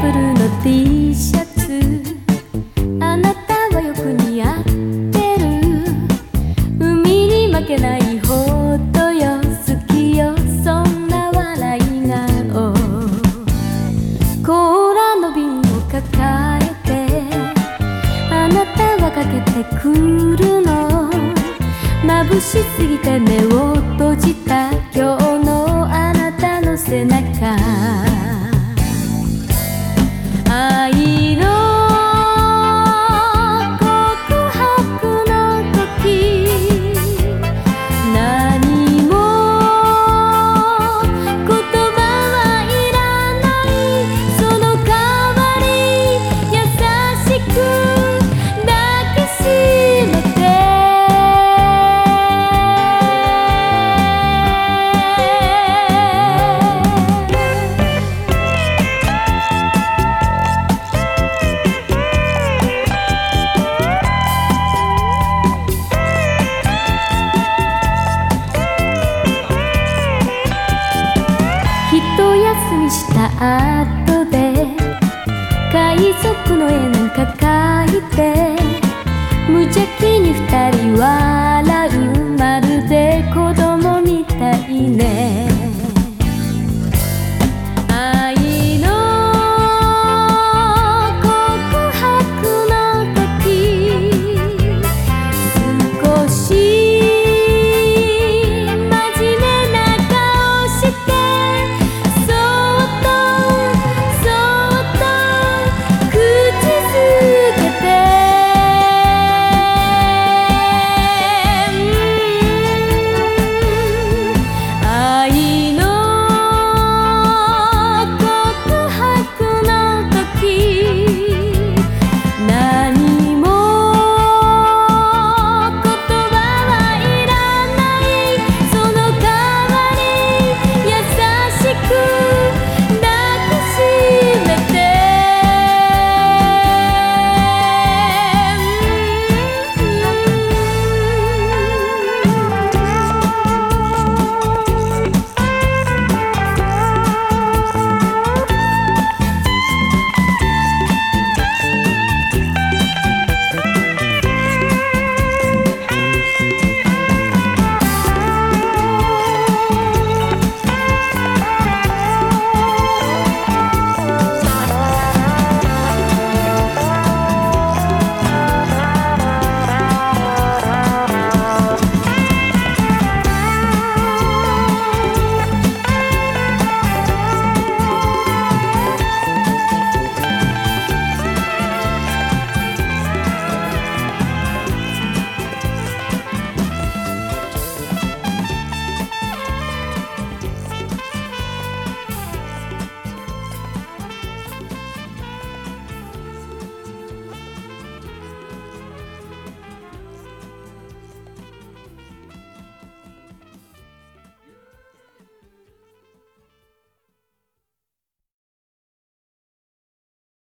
ブルの T シャツ、あなたはよく似合ってる。海に負けないほどよ、好きよそんな笑い顔。コーラの瓶を抱えてあなたはかけてくるの。眩しすぎて目を閉じた今日のあなたの背中。愛の告白の時、何も言葉はいらない。その代わり優しく抱きしめて、一休みした後で海賊の絵なんか描いて、無邪気に二人は